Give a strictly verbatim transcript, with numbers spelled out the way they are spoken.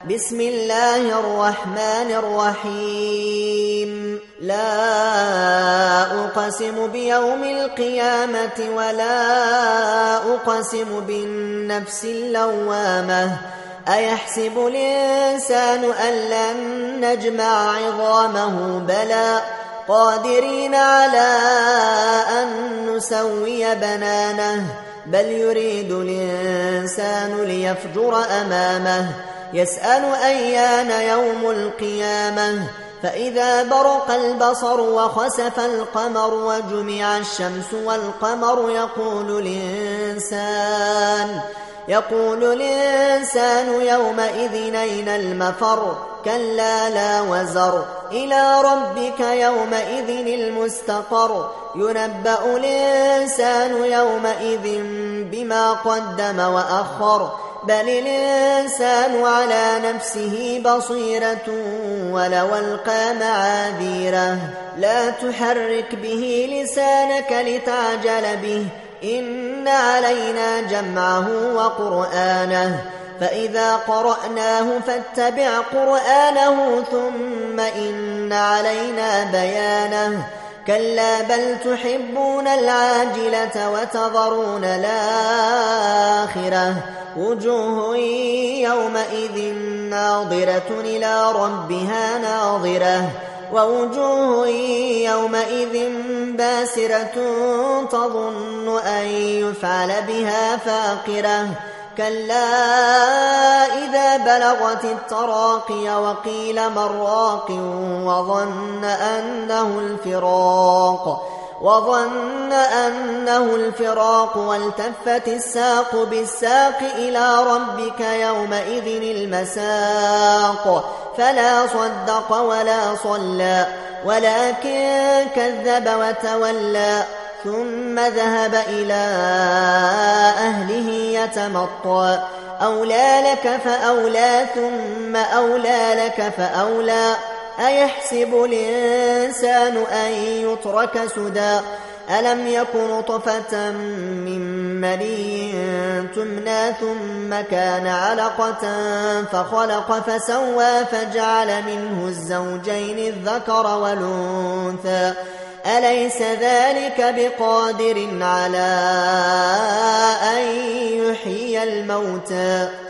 بسم الله الرحمن الرحيم لا أقسم بيوم القيامة ولا أقسم بالنفس اللوامة أيحسب الإنسان أن لن نجمع عظامه بلى قادرين على أن نسوي بنانه بل يريد الإنسان ليفجر أمامه يسأل أيان يوم القيامة فإذا برق البصر وخسف القمر وجمع الشمس والقمر يقول الإنسان يقول الإنسان يومئذ أين المفر كلا لا وزر إلى ربك يومئذ المستقر ينبأ الإنسان يومئذ بما قدم وأخر بل الإنسان على نفسه بصيرة ولو ألقى معاذيره لا تحرك به لسانك لتعجل به إن علينا جمعه وقرآنه فإذا قرأناه فاتبع قرآنه ثم إن علينا بيانه كلا بل تحبون العاجلة وتذرون الآخرة وجوه يومئذ ناظرة إلى ربها ناظرة ووجوه يومئذ باسرة تظن أن يفعل بها فاقرة كلا إذا بلغت التراقي وقيل من راق وظن أنه الفراق وظن أنه الفراق والتفت الساق بالساق إلى ربك يومئذ المساق فلا صدق ولا صلى ولكن كذب وتولى ثم ذهب إلى أهله يتمطى أولى لك فأولى ثم أولى لك فأولى أيحسب الإنسان أن يترك سدى ألم يك نطفة من مني تمنى ثم كان علقة فخلق فسوى فجعل منه الزوجين الذكر والأنثى أليس ذلك بقادر على أن يحيي الموتى